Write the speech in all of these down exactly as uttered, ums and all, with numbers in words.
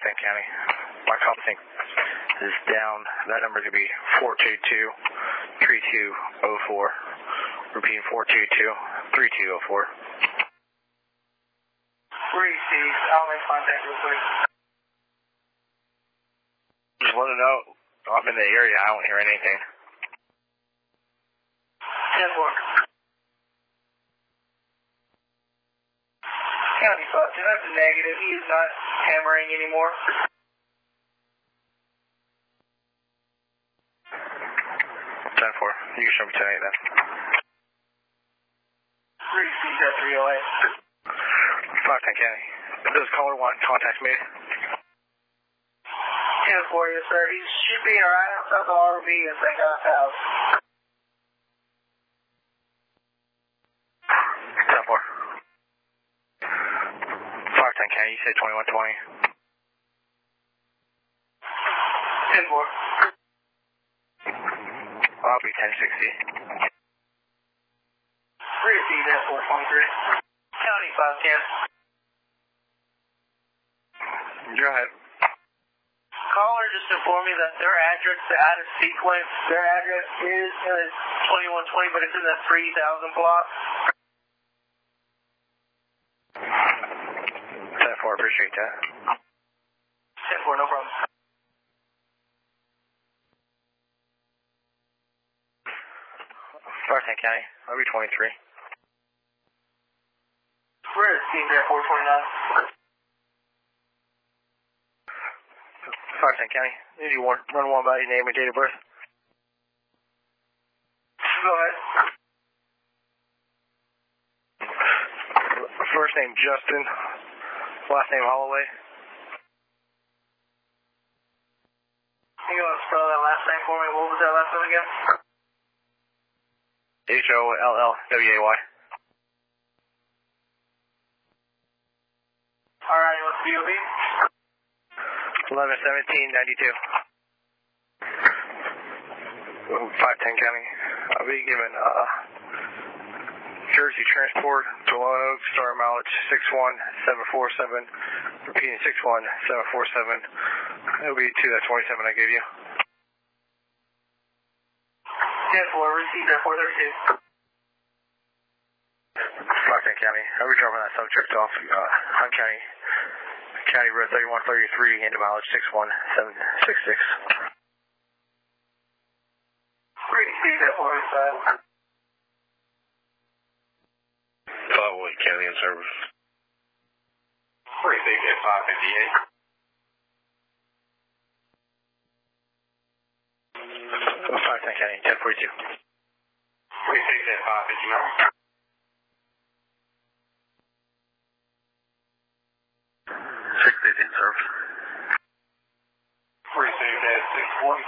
Parkland County. My company is down. That number is going to be four two two, three two zero four. Repeating four two two, three two zero four. Receive. I'll make contact real quick. Just let it know. I'm in the area. I don't hear anything. ten four. County five ten, that's a negative. He is not hammering anymore. ten four. You can show me ten eight then. Receive that three oh eight. Parkland County. Does caller want contact me? ten four, yes sir. He should be right outside the R V in Saint God's house. ten four. Parkland County, you said twenty-one twenty. ten four. I'll be ten sixty. Receive that four twenty-three. County five ten. Go ahead. Caller just informed me that their address is out of sequence. Their address is in twenty-one twenty, but it's in the three thousand block. ten four, appreciate that. ten four, no problem. Parkland County, I'll be twenty-three. Receive that four twenty-nine. Parkland County, did you want run one by your name and date of birth? Go ahead. First name Justin, last name Holloway. You want to spell that last name for me? What was that last name again? H O L L W A Y. Alright, what's the B O B? eleven seventeen ninety-two. five ten County. I'll be given uh, Jersey Transport to Lone Oak, star mileage six one seven four seven. Repeating six one seven four seven. It'll be to that twenty-seven I gave you. ten four, receive that four thirty-two. Parkland County. I'll be dropping that subject off uh, Hunt County. County Road thirty-one thirty-three, into mileage six one seven six six. Receive that four eighty-five. Flowood County in service. Receive that five fifty-eight. Parkland County, ten forty-two. Receive that five fifty-nine. six fifty in service. Receive that six forty.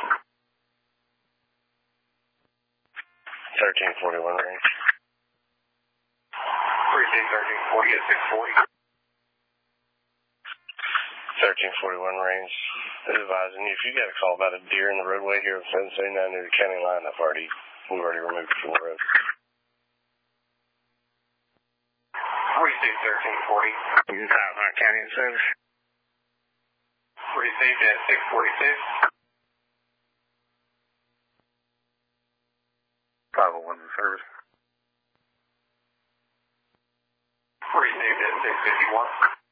thirteen forty-one range. Receive thirteen forty at six forty. thirteen forty-one range. Advising you, if you got a call about a deer in the roadway here at seven seventy-nine near the county line, I've already, we've already removed it from the road. Receive thirteen forty. Hunt County in service. Received at six forty-six. five oh one in service. Received at six fifty-one.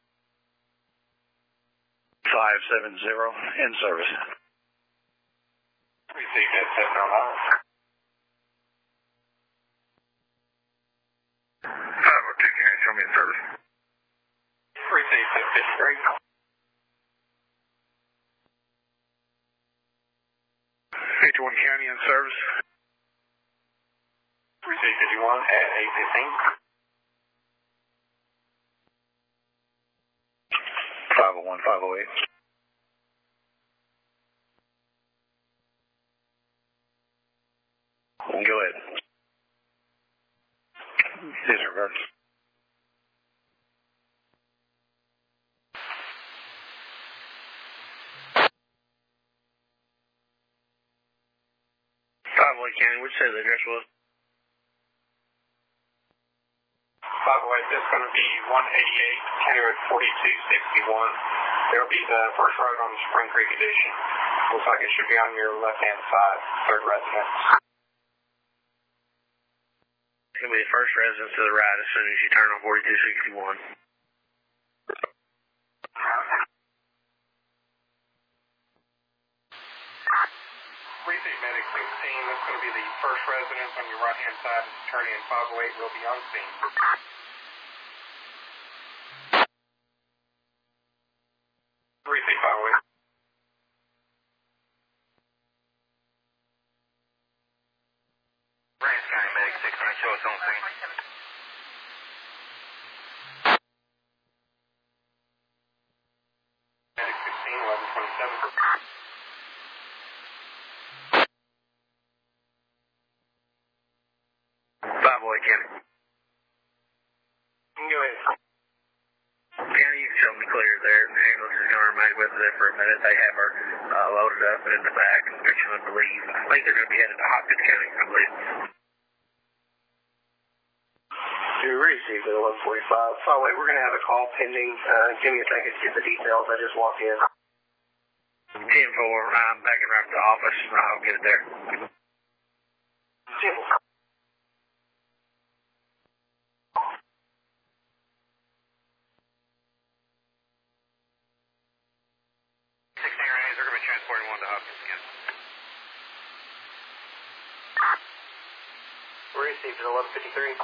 five seventy in service. Received at seven oh nine. five oh two, can you show me in service? Received at fifty-three. fifty-one County in service. Received fifty-one at eight fifteen. five oh one, five oh eight. Go ahead. Disregard. Five-Way County, which say the address was? By the way, that's going to be one eighty-eight, County Road forty-two sixty-one. There'll be the first road on the Spring Creek Edition. Looks like it should be on your left-hand side, third residence. It's going to be the first residence to the right as soon as you turn on forty-two sixty-one. Precinct Medic sixteen, that's going to be the first residence on your right-hand side. Turn in five oh eight will be on scene. Precinct five oh eight. Branch County Medic sixteen, show us on scene. Medic sixteen, eleven twenty-seven. five oh eight, County. Go ahead. County, you can show me clear there. The ambulance is going to remain with us there for a minute. They have her uh, loaded up and in the back. Which I believe. I think they're going to be headed to Hopkins County, I believe. You received at eleven forty-five. Oh, wait, we're going to have a call pending. Uh, give me a second to get the details. I just walked in. ten four, I'm backing right to the office. I'll get it there. ten four. sixteen Rangers, they're going to be transporting one to Hopkins again. Received at eleven fifty-three.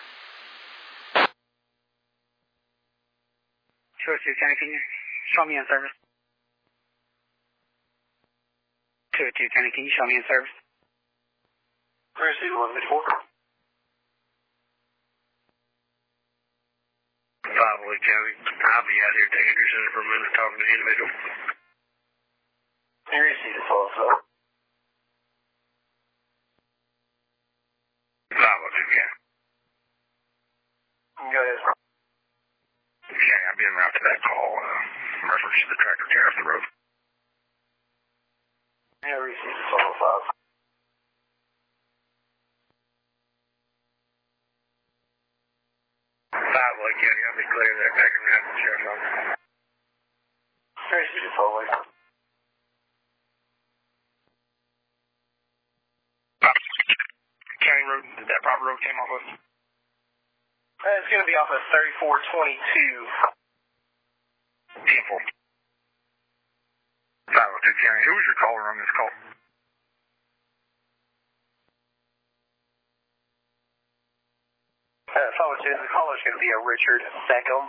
Sure, two County, can you show me in service? Two two County, can you show me in service? Received eleven fifty-four. five oh eight, County. I'll be out here at the Andrew Center for a minute talking to the individual. Received at twelve twelve. five oh two, County. Go ahead. Okay, I've been right to that call. Uh, reference to the tractor tear off the road. Yeah, received at twelve oh five. five oh eight, County. I'll be clear there. Back around to the sheriff's office. Received at twelve oh eight. County road, did that proper road came off of? Uh, it's going to be off of thirty-four twenty-two. ten four. five oh two, County. Who was your caller on this call? Uh, five oh two, the caller's going to be a Richard Beckham.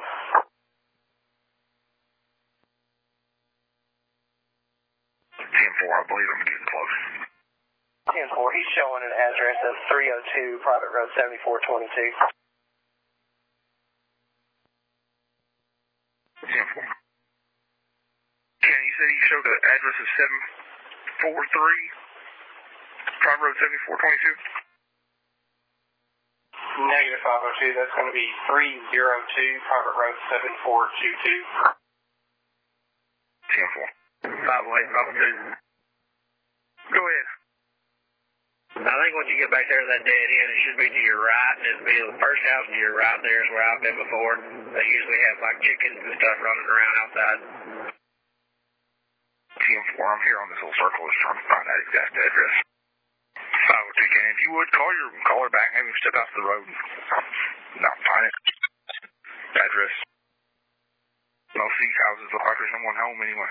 ten four, I believe I'm getting close. ten four, he's showing an address of three oh two Private Road seventy-four twenty-two. ten four. County, you said he showed the address of seven four three Private Road seventy-four twenty-two? Negative five oh two, that's going to be three oh two Private Road seven four two two. ten four. five oh eight, five oh two. Go ahead. I think once you get back there to that dead end, it should be to your right, and it'll be the first house to your right there is where I've been before. They usually have like chickens and stuff running around outside. ten four, I'm here on this little circle just trying to find that exact address. five oh two, County, if you would, call your caller back, maybe step out to the road. No, find it. Address. Most of these houses look like there's no one home anyway.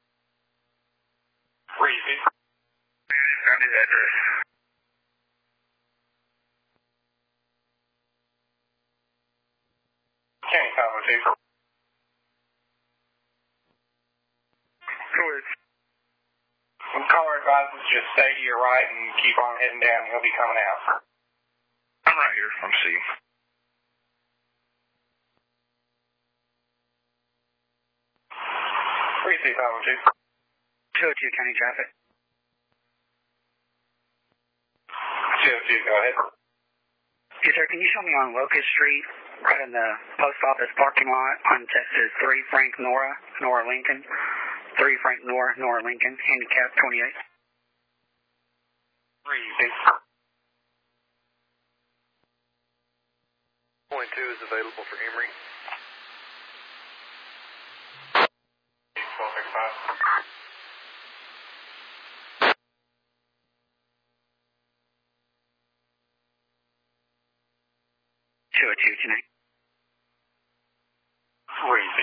Received. I just found his address. County five oh two. Go ahead. The caller advises just stay to your right and keep on heading down. He'll be coming out. I'm right here. I'm seeing. Received five oh two. two oh two County traffic. two oh two, go ahead. Yes, sir, can you show me on Locust Street, right in the post office parking lot on Texas three Frank Nora, Nora Lincoln? three Frank Nora, Nora Lincoln, handicap twenty-eight. Received. Point two is available for Emory. oh two, tonight. Where is he?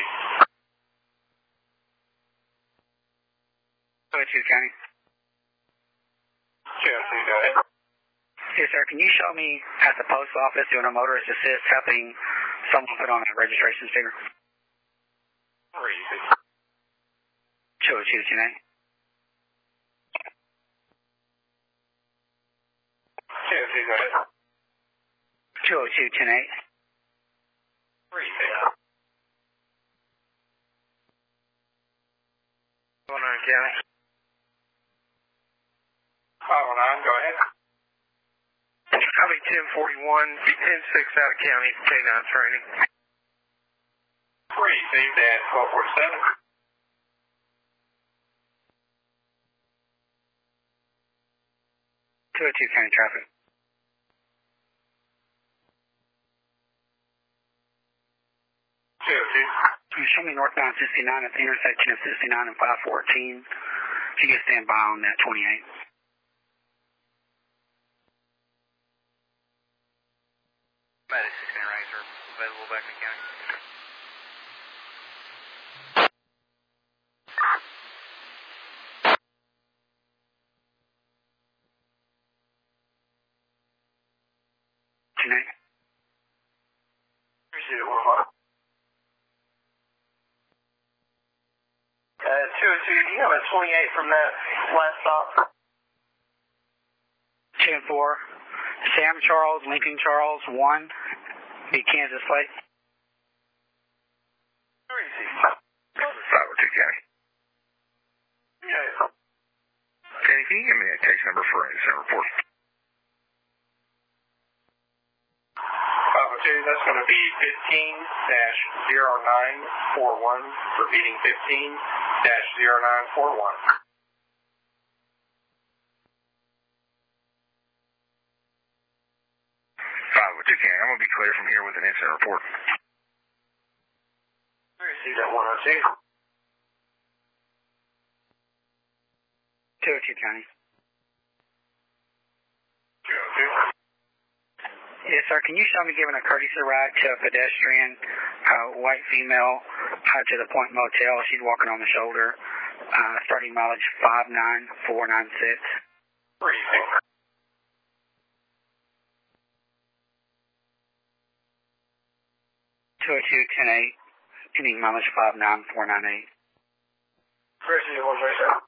two oh two, County. two oh two, go ahead. Yes, sir. Can you show me at the post office doing a motorist assist helping someone put on a registration sticker? Where is he? two oh two, tonight. two oh two, go ahead. two oh two, tonight. Where is he? five oh nine, County. five oh nine, go ahead. Copy ten forty-one, ten six out of county, K nine training. Received at twelve forty-seven. two oh two, county traffic. two oh two. Show me northbound sixty-nine at the intersection of sixty-nine and five fourteen. If you can stand by on that twenty-eight. About sixteen Razor available back in the county. Tonight. Appreciate it, one five. Uh, two oh two, do you have a twenty-eight from that last stop? ten four. Sam Charles, Lincoln Charles, one. Be Kansas plate. Where is he? five oh two, County. Okay. County, can you give me a case number for an incident report? five oh two, that's going to be fifteen dash zero nine four one. Repeating fifteen dash zero nine four one. five oh two, County. I'm going to be clear from here with an incident report. Received at one oh two. two oh two, county. two oh two. Yes, sir. Can you show me giving a courtesy ride to a pedestrian, uh, white female, uh, to the Point Motel? She's walking on the shoulder. Uh, starting mileage five nine four nine six. Received. two oh two, ten eight. Ending mileage five nine four nine eight. Received one three seven.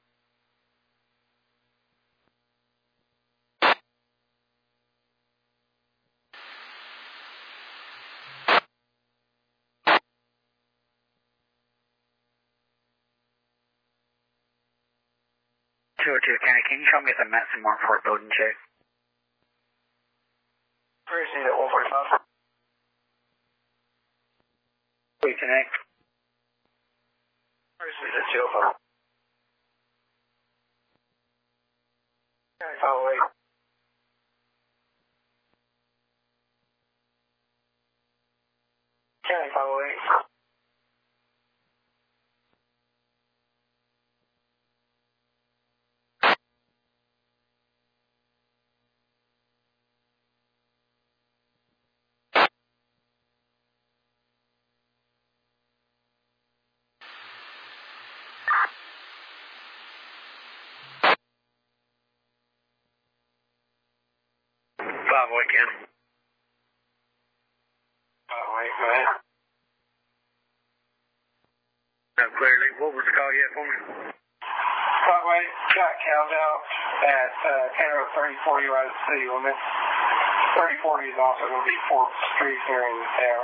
two oh two, county. Can you show me at the Matson Mark for a building check? Received at one forty-five. Wait, ten eight. Received at two oh five. five oh eight. County five oh eight. five oh eight, County. five oh eight, go ahead. No, clearly. What was the call yet for me? five oh eight, got counted out at uh, Tanner thirty forty right at the city limit. thirty forty is also going to be fourth Street here in the town.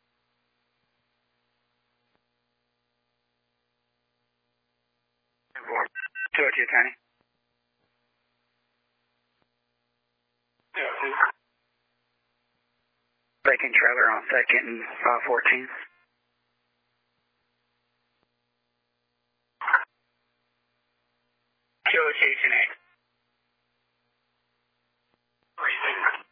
two oh two, county. two oh two. Vacant trailer on second and five fourteen. two oh two, ten eight. Received.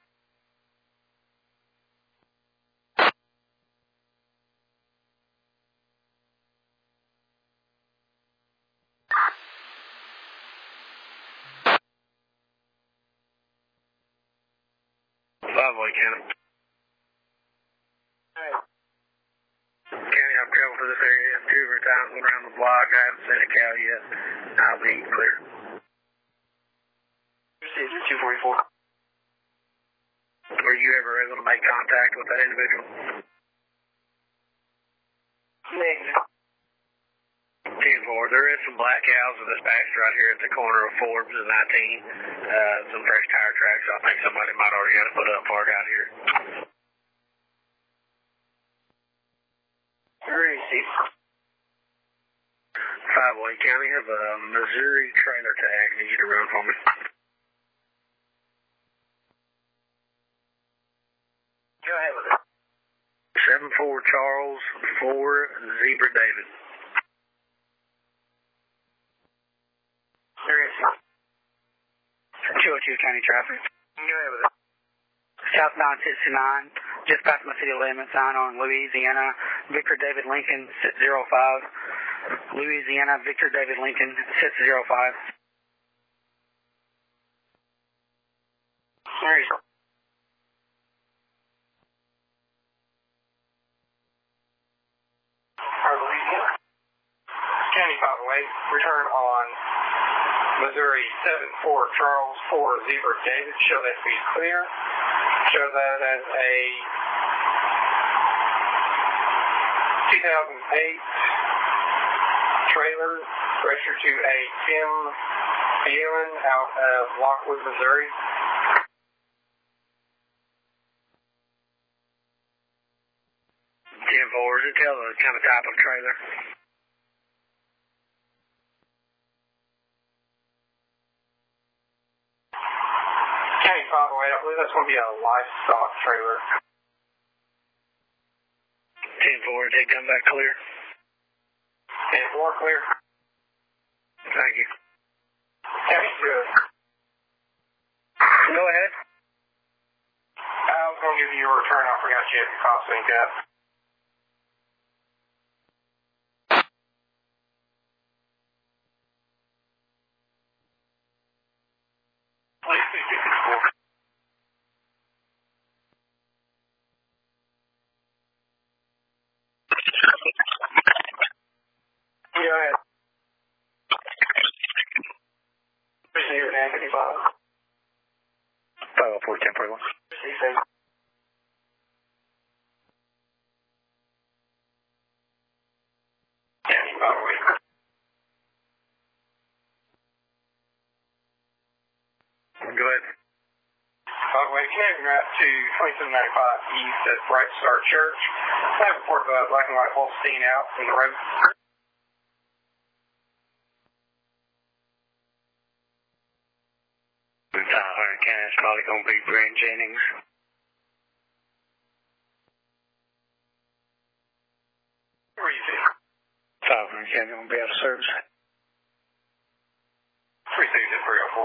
five oh eight, County. circled around the block. I haven't seen a cow yet. I'll be clear. Received two forty-four. Were you ever able to make contact with that individual? Negative. ten four, there is some black cows in this pasture right here at the corner of Forbes and nineteen. Uh, some fresh tire tracks. I think somebody might already got it put up before I got here. Received. five oh eight County, have a Missouri trailer tag. Need you to run for me. Go ahead with it. seven four Charles, four Zebra David. two oh two County traffic. Go ahead with it. Southbound sixty-nine, just past my city limit sign on Louisiana, Victor David Lincoln, six oh five. Louisiana, Victor David Lincoln, six oh five. Where is it? Louisiana. County five oh eight, return on Missouri seven four Charles four Zebra David. Show that to be clear. Show that as a two thousand eight trailer registered to a Tim Phelan out of Lockwood, Missouri. ten four, does it tell the kind of type of trailer? County five oh eight, I believe that's going to be a livestock trailer. ten four, did it come back clear? ten four, clear. Thank you. County good. Go ahead. I was going to give you a return. I forgot you had the cost link up. Go ahead. Receive it, Anthony five. five oh four, ten forty-one. Receive it. County five oh eight. Go ahead. By the way, connecting route to twenty-seven ninety-five east at Bright Star Church. I have a report about a black and white Holstein out from the road. Tyler County, it's probably going to be Brent Jennings. Where are you see? Tyler County going to be out of service. Received at three oh four.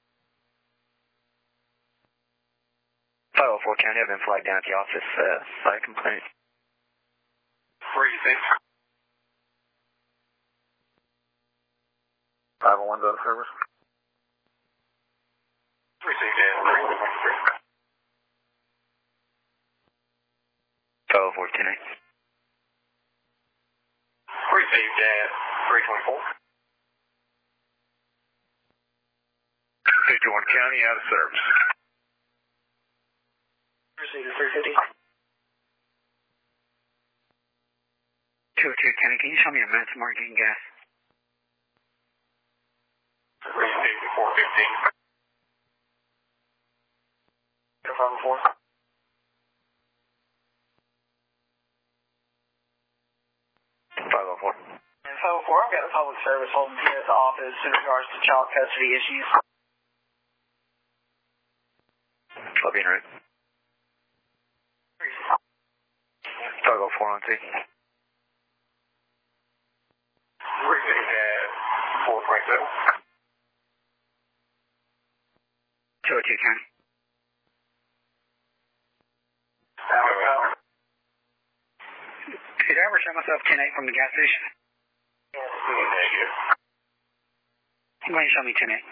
five oh four County, I've been flagged down at the office, uh, site complaint. Where are you see? five oh one's out of service. Received at three twenty-three. five oh four, ten eight. Received at three twenty-four. fifty-one County, out of service. Received at three fifty. two oh two County, can you show me a minute tomorrow getting gas? Received at four fifteen. five oh four. five oh four. And five oh four, I've got a public service holding here at the office in regards to child custody issues. I'll be in route. five oh four on T. Received at four twenty-seven. two oh two County. Did I ever show myself ten eight from the gas station? Negative. I'm going to show me ten eight.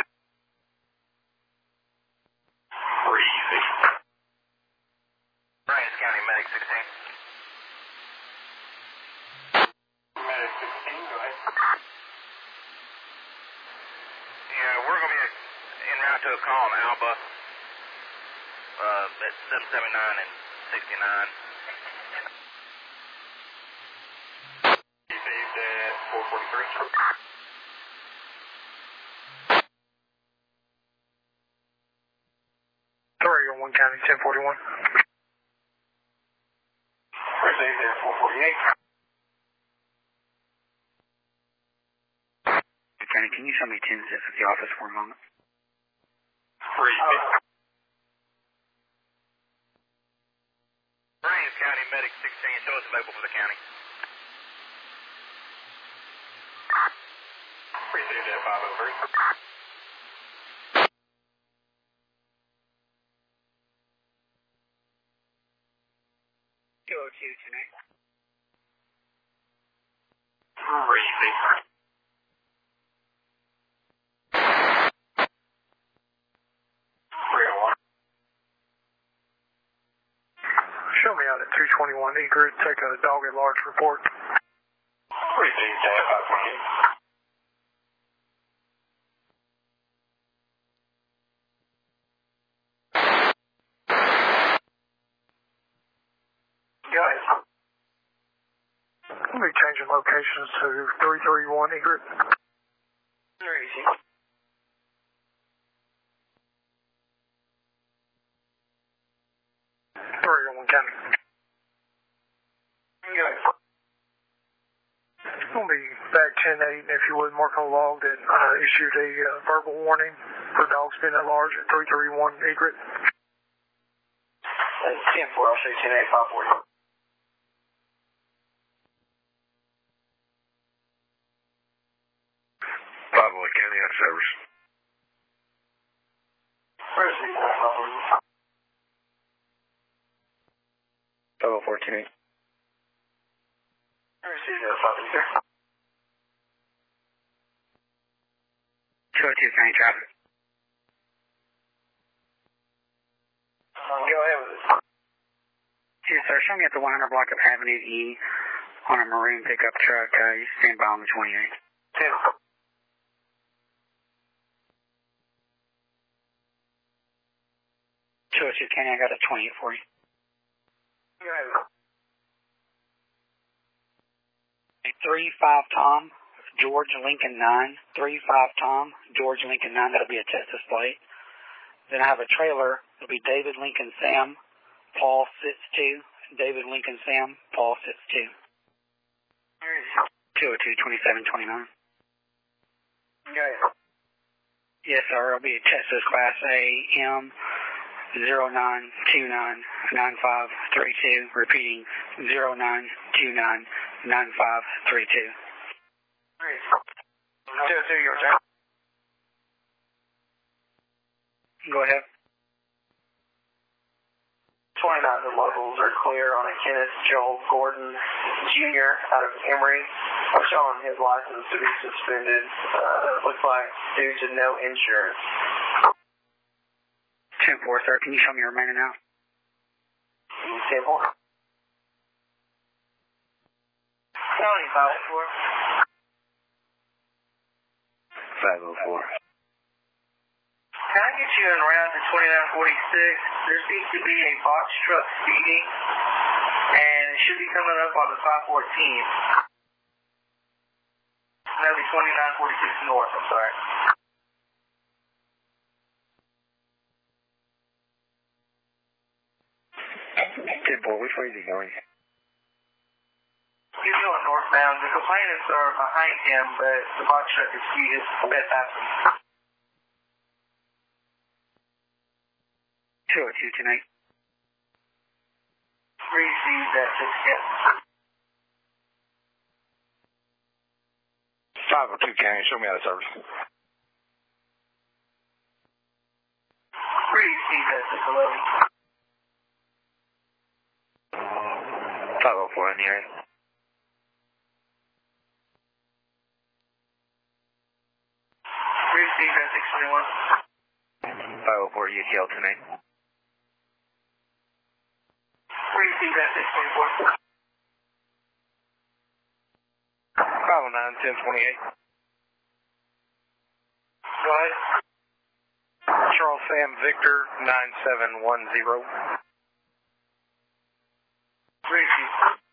Received. Bryant County, Medic sixteen. Medic sixteen, go ahead. Yeah, we're going to be en route to a call in Alba uh, at seven seventy-nine and sixty-nine. Received at four forty-three. three oh one County, ten forty-one. Received at four forty-eight. County, can you show me ten six at the office for a moment? Three. Brains County Medic sixteen, show us available for the county. Received at five oh three. two oh two tonight. Received. Show me out at two twenty-one Egret. Take a dog at large report. Received at five twenty-eight. Go ahead. We'll be changing locations to three thirty-one Egret. Very easy. three oh one County. Go ahead. We'll be back ten eight, if you would, mark on the log that uh, issued a uh, verbal warning for dogs being at large at three thirty-one Egret. That's ten four, I'll show you ten eight, five forty. five oh one County out of service. Received at five forty. five oh four ten eight. Received at five forty. two oh two County traffic. Um, go ahead with it. Yes, sir. Show me at the one hundred block of Avenue E on a maroon pickup truck. Uh, you stand by on the twenty-eight. ten. two oh two County, I got a twenty-eight for you. Go ahead with it. three five Tom, George Lincoln nine. three five Tom, George Lincoln nine. That'll be a Texas plate. Then I have a trailer. It'll be David Lincoln Sam, Paul sits two. David Lincoln Sam, Paul sits two. two oh two twenty-seven twenty-nine. Go ahead. Yes, sir. It'll be a Texas Class A M zero nine two nine nine five three two. Repeating zero nine two nine nine five three two. two oh two, your turn. Go ahead. twenty-nine the locals are clear on a Kenneth Joel Gordon Junior out of Emory. I'm showing his license to be suspended. Uh, looks like due to no insurance. ten four, sir. Can you show me your remaining out? ten four. County five oh four. five oh four. Can I get you en route to twenty-nine forty-six? There seems to be a box truck speeding, and it should be coming up on the five fourteen. That'll be twenty-nine forty-six north, I'm sorry. ten four, which way is he going? He's going northbound. The complainants are behind him, but the box truck is speeding a bit faster. two oh two tonight. Received that ticket. five oh two County, show me out of service. Received that ticket. eleven. five oh four in the area. Received that six twenty-one. five oh four U T L tonight. Received that six twenty-four. five five oh nine, ten twenty-eight. Go ahead. Charles Sam Victor, nine seven one zero. Receive.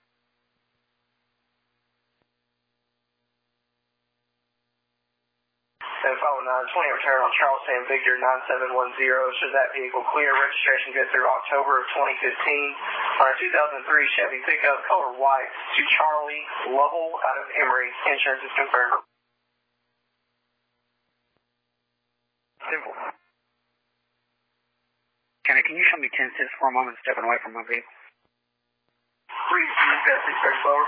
seven five oh nine, twenty return on Charles Sam Victor nine seven one zero. Should that vehicle clear? Registration good through October of twenty fifteen. On a two thousand three Chevy pickup, color white, to Charlie Lovell out of Emory. Insurance is confirmed. Simple. Kenny, can you show me ten six for a moment, stepping away from my vehicle? Receive, that's six very slower.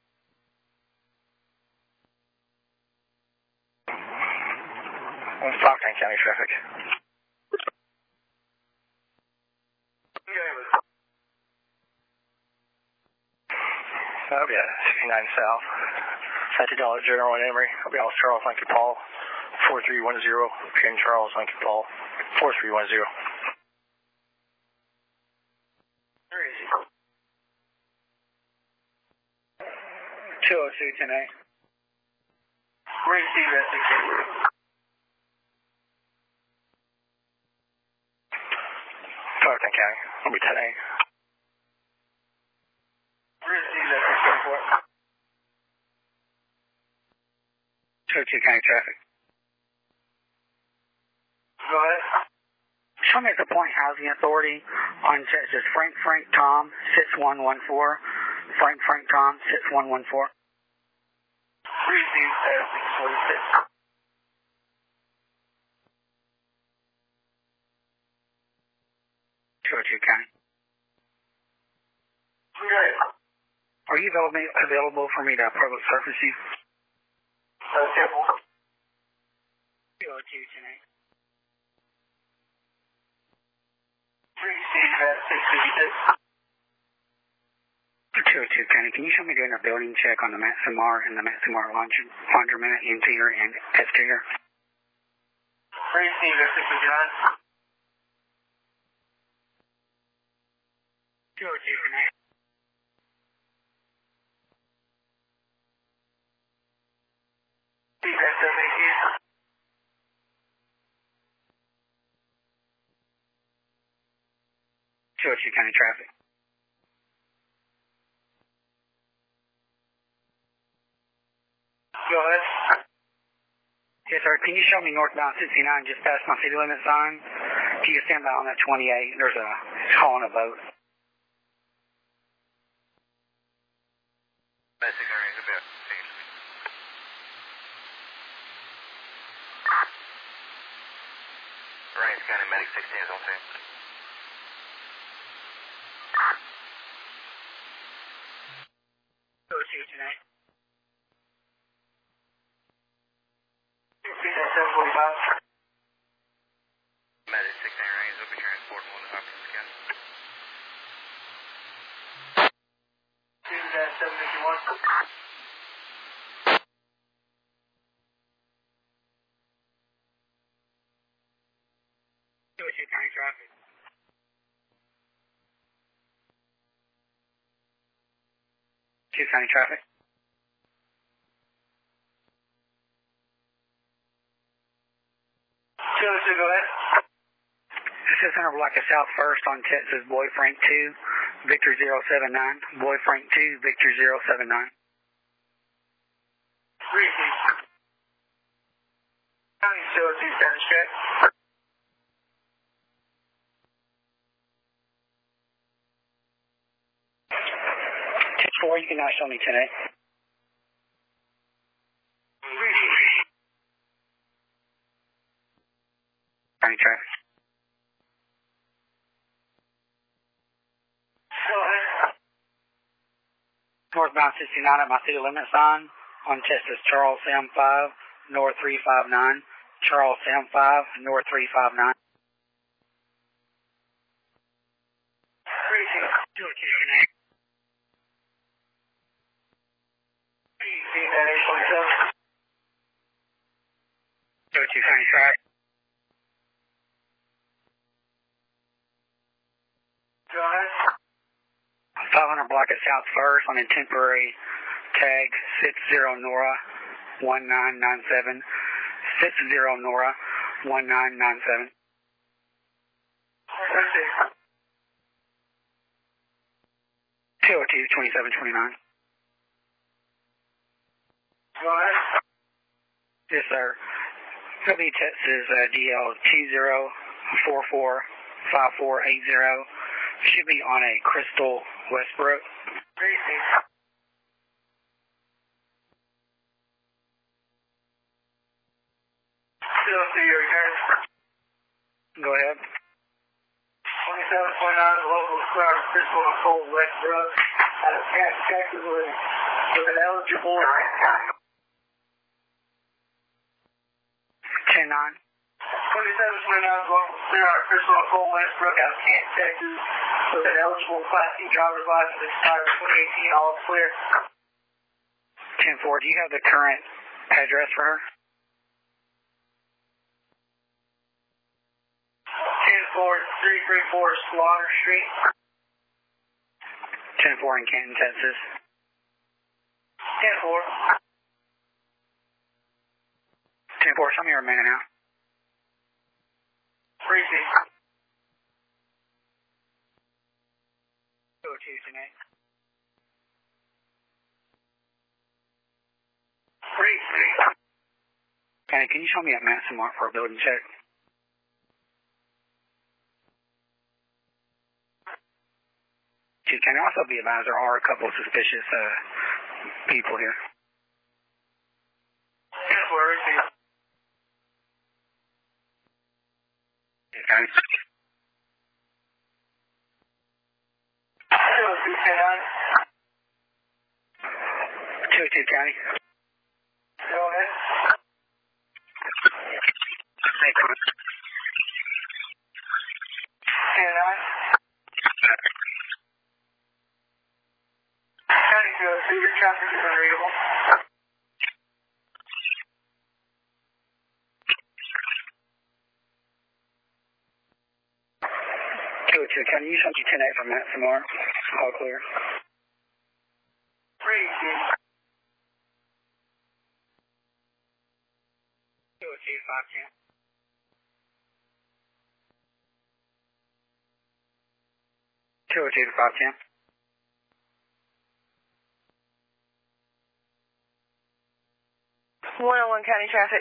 On Stockton County traffic. I'll be at sixty-nine South. Santa Dollar General in Emory. I'll be out with Charles Lincoln Paul. four three one zero. King Charles Lincoln Paul. four three one zero. Where is he? two oh two, ten eight. Receive, that's six eight. Stockton County. I'll be ten eight. Receive, that's six eight four. two oh two County traffic. Go ahead. Show me at the Point Housing Authority on Texas Frank Frank Tom six one one four. Frank Frank Tom six one one four. Receive, that's six forty-six. two oh two County. Go ahead. Are you available, available for me to public surface you? Uh, simple. two oh two, ten eight. Receive, that's six fifty-six. two oh two County, can you show me doing a building check on the Maximar and the Maximar laundromat interior and exterior? Receive, that's six fifty-nine. two oh two County. Receive, that's seven eighty-eight. two oh two County traffic. Go ahead. Yes, sir. Can you show me northbound sixty-nine just past my city limit sign? Can you stand by on that twenty-eight? There's a call on a boat. Basic area, a bit. Rains County Medic sixteen is on scene. two oh two tonight. Receive, that's seven forty-five. Medic sixteen range will be transporting one to Hopkins County. Receive, that's seven fifty-one. two oh two County traffic. two County traffic. two oh two, go ahead. This is Center Black South first on Texas Boy Frank two, Victor zero seven nine. Boy Frank two, Victor zero seven nine. Receive. County two oh two, status check. ten four, you can now show me today. Receive. County traffic. Go ahead. Northbound sixty-nine at my city limit sign on Texas Charles Sam five, North three five nine. Charles Sam five, North three five nine. Receive. two oh two connect. Receive, that eight forty-seven. two oh two County track. Go ahead. five hundred block at South First on a temporary tag six zero Nora one nine nine seven, six zero Nora one nine nine seven. two oh two, twenty-seven twenty-nine. Go ahead. Yes, sir. L B Texas uh, D L two zero four four five four eight zero. Should be on a Crystal Westbrook. Greasy. Still see your return. Go ahead. twenty-seven twenty-nine, local crowd of Crystal and Cole Westbrook out of Texas with, with an eligible ten nine. twenty-seven twenty-nine, local crowd of Crystal and Cole Westbrook out of Kent, Texas with an eligible Class C driver's license expired twenty eighteen, all clear. ten four, do you have the current address for her? ten four, three thirty-four Slaughter Street. ten four in Canton, Texas. ten four. ten four, show me your remaining now. Greasy. two oh two, ten eight. Greasy. Okay, can you show me at Matson Mark for a building check? Can also be advised there are a couple of suspicious uh, people here. ten four, Greasy. Okay. two oh two, ten nine. two oh two County. Go ahead. ten nine. County two oh two, your traffic is unreadable. two oh two County, you show me ten eight from Matson Mark. All clear. Greasy. two oh two, five ten. two oh two to five ten. one oh one County traffic.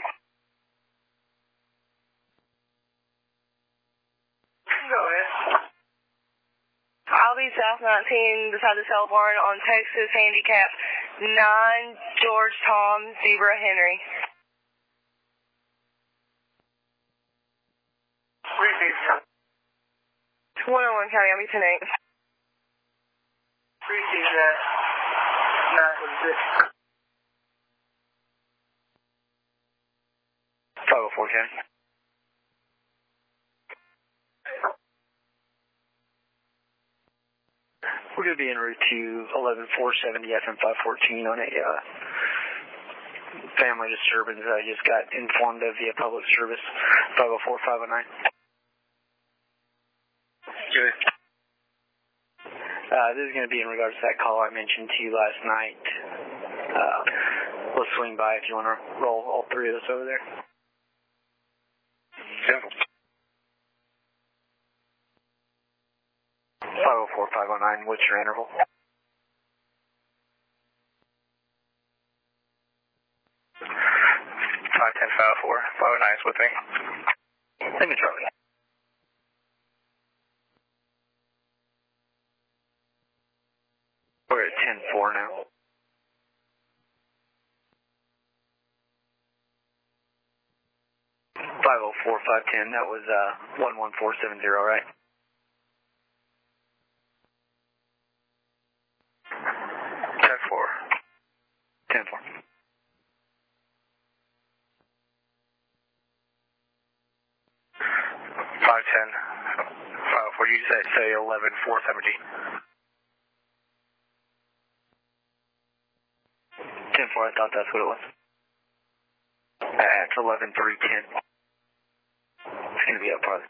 Go ahead. I'll be South nineteen beside the cell barn on Texas Handicap nine George Tom Zebra Henry. Greasy. one oh one County, I'll be ten eight. Greasy's at nine one six. five oh four County. We're going to be en route to eleven four seventy F M five fourteen on a uh, family disturbance. I just got informed of via public service. five oh four, five oh nine. Good. Uh, this is going to be in regards to that call I mentioned to you last night. Uh, we'll swing by if you want to roll all three of us over there. Simple. five oh four, five oh nine, what's your interval? five ten, five oh four, five oh nine is with me. Let me Charlie. We're at ten four now. five oh four, five ten, that was uh, one one four seven zero, right? ten four. ten four. five ten, five oh four, you said say eleven four seventy. ten four, I thought that's what it was. Uh, it's eleven three ten. It's going to be up farther.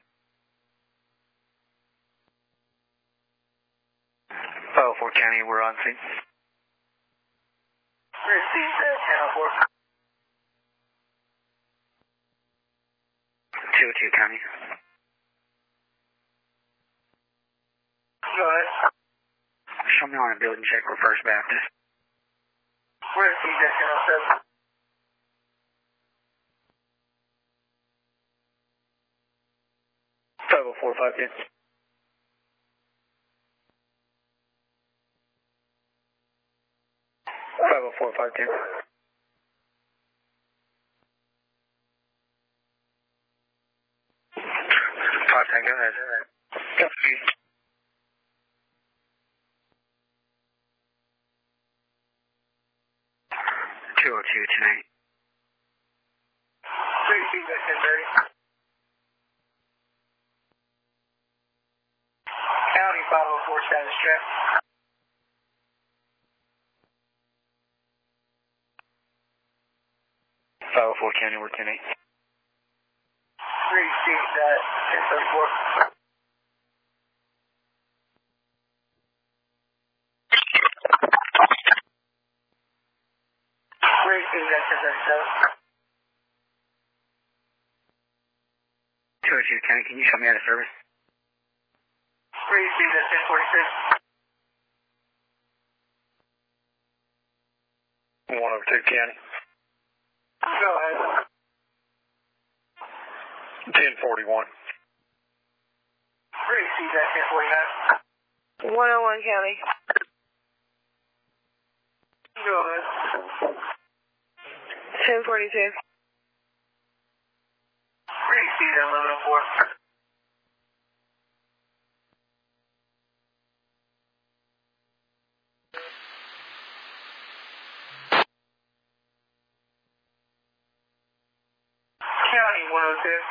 five oh four County, we're on scene. Received that channel four. two oh two County. Go ahead. Show me on a building check for First Baptist. Received that channel seven. five oh four five ten. five oh four five ten. five ten, go ahead. Copy. two oh two tonight. Received that ten thirty. County five oh four status check. five oh four County, we're ten eight. Received that ten thirty-four. Received that ten thirty-seven. two oh two County, can you show me out of service? Received that ten forty-six. one oh two County. Go ahead. ten forty-one. Received that ten forty-nine. one oh one County. Go ahead. ten forty-two. Received that eleven oh four. County one oh two.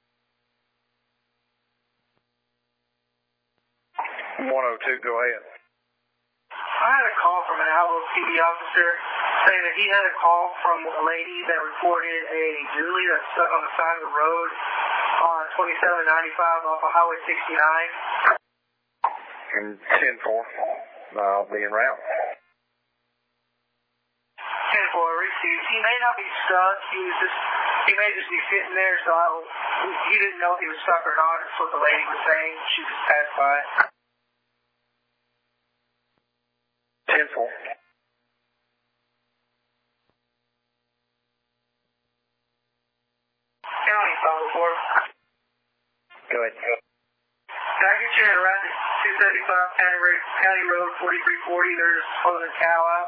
one oh two, go ahead. I had a call from an Alva P D officer saying that he had a call from a lady that reported a dually that's stuck on the side of the road on twenty-seven ninety-five off of Highway sixty-nine. And ten four, I'll be en route. ten four received. He may not be stuck. He was just, he may just be sitting there, so I, he didn't know if he was stuck or not. That's what the lady was saying. She just passed by. ten four. County five oh four. Go ahead. Can I get you in around two thirty-five County Road, County Road forty-three forty? There's a cow out.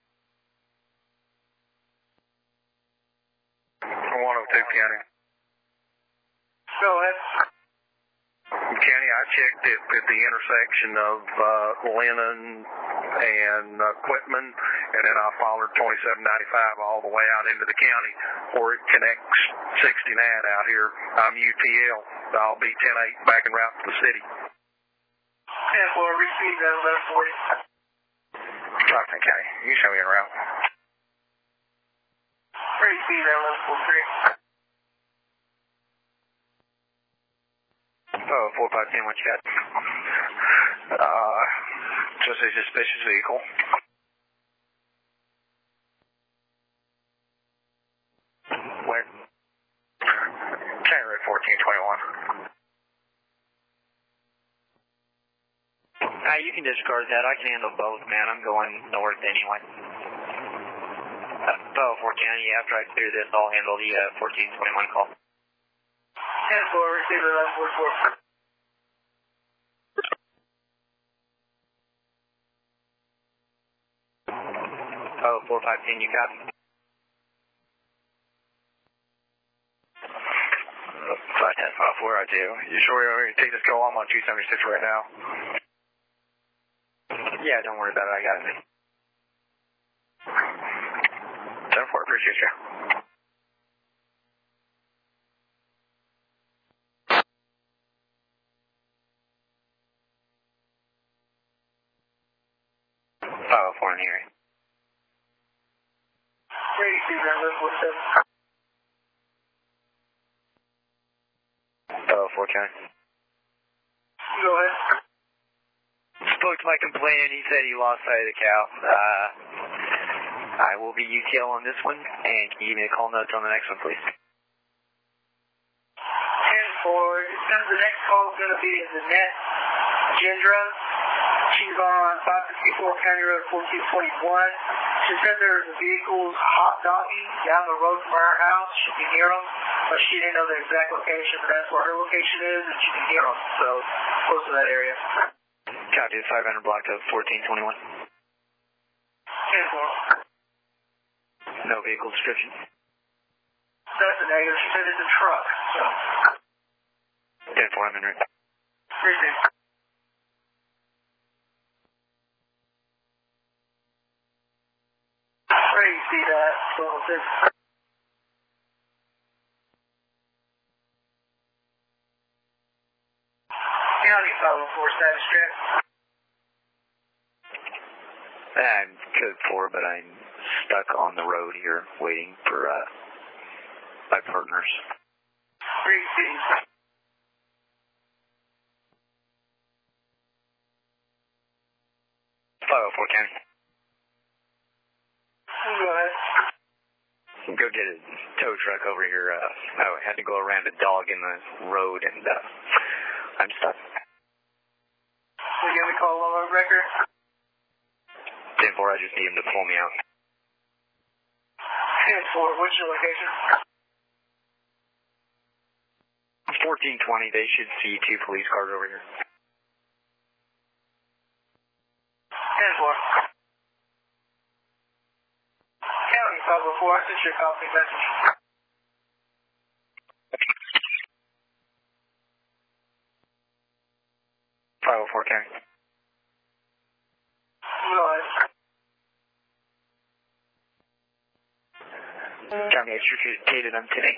one oh two County. Go ahead. County, I checked it at the intersection of uh, Lennon and uh, Quitman, and then I followed twenty-seven ninety-five all the way out into the county where it connects sixty-nine out here. I'm U T L. I'll be ten eight back en route to the city. ten four, received at eleven forty. Stockton County, you show me en route. Received at eleven forty-three. Oh, four five ten, what you got? Uh, just a suspicious vehicle. Where? County Road fourteen twenty-one. Uh, you can discard that. I can handle both, man. I'm going north anyway. Uh, oh, four County, after I clear this, I'll handle the uh, fourteen twenty-one call. ten four, received at eleven forty-four. Oh, four five ten, you copy? five ten five four, I do. You sure you want me to take this call? I'm on two seventy-six right now. Yeah, don't worry about it. I got it. ten four, appreciate you. five oh four in the area. Received at eleven forty-seven. Oh, four County. Go ahead. Spoke to my complainant. He said he lost sight of the cow. Uh, I will be U T L on this one, and can you give me the call notes on the next one, please? ten four, the next call is going to be Zanette Gendra. She's on five fifty-four County Road fourteen twenty-one. She said there's a vehicle's hot dogging down the road from her house. She can hear them, but she didn't know the exact location, but that's where her location is, and she can hear them, so close to that area. Copy, five hundred block of fourteen twenty-one. ten four. No vehicle description. That's a negative. She said it's a truck, so. ten four, I'm in route. Appreciate it. Where do you see that? twelve six. County five oh four status check. I'm code four, but I'm stuck on the road here waiting for uh, my partners. Where do you see? five oh four County. Go ahead. Go get a tow truck over here. Uh, I had to go around a dog in the road, and uh, I'm stuck. So you have a call on record? ten four, I just need him to pull me out. ten four, what's your location? fourteen twenty, they should see two police cars over here. ten four. County five oh four, I sent you a copy message. five oh four County. Go ahead. County extricated on ten eight.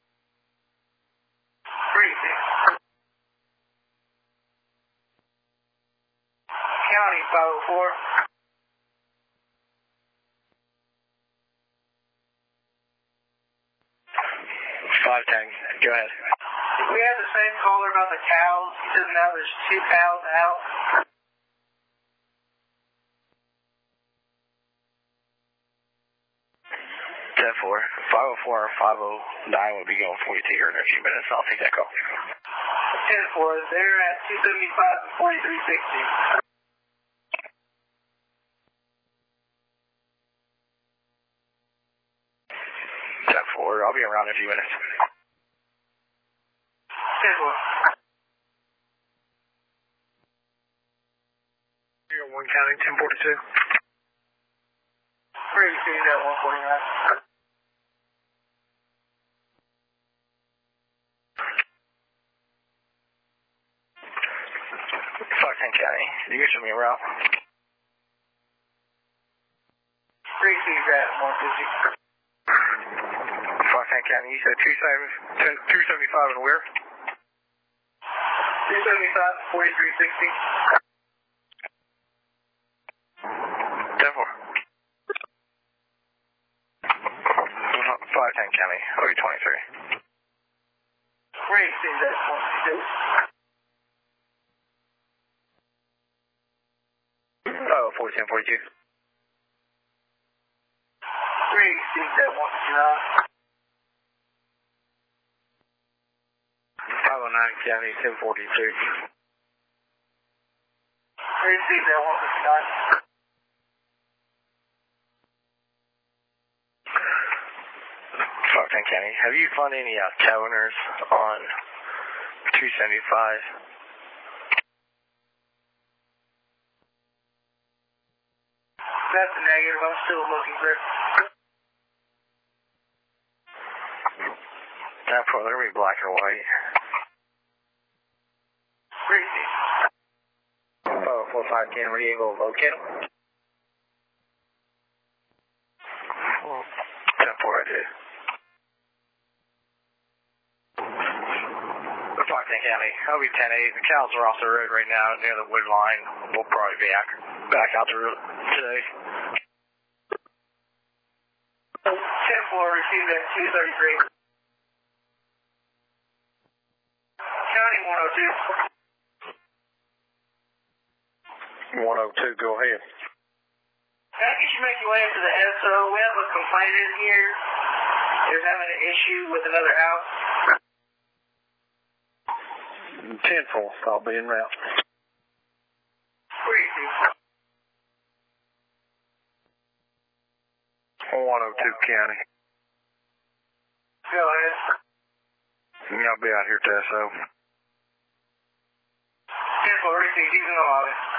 Briefing. County five oh four. five ten, go ahead. We had the same caller about the cows. He says now there's two cows out. ten four, five oh four or five oh nine will be going forty-two here in a few minutes. I'll take that call. ten four, they're at two seventy-five and forty-three sixty. ten four, I'll be around in a few minutes. ten four. one County, ten forty-two. Where are you seeing that one forty-nine? Fuck ten County, you can show me around. Where are you seeing that one fifty? Fuck ten County, you said two seventy-five and where? two seventy-five, forty-three sixty. ten four. five ten County, O E twenty-three. Where are you seeing that one fifty-two? Oh, forty-seven forty-two. Where are you seeing that one fifty-nine? five oh nine County, ten forty-two. Where are you seeing that one fifty-nine? Fuck ten County, have you found any uh, cow owners on two seventy-five? That's a negative. I'm still looking for it. That probably they're gonna be black or white. Where are you seeing? Oh, four five ten, were you able to locate them? ten four, I did. Fuck ten County, I'll be ten eight. The cows are off the road right now near the wood line. We'll probably be back, back out the road today. ten four, received at two thirty-three. County one oh two. one oh two, go ahead. I think you should make your way into the S O. We have a complainant here. They're having an issue with another house. ten four, I'll be en route. Where are you, Steve? one oh two County. Go ahead. I'll be out here at the S O. ten four, he's in the lobby.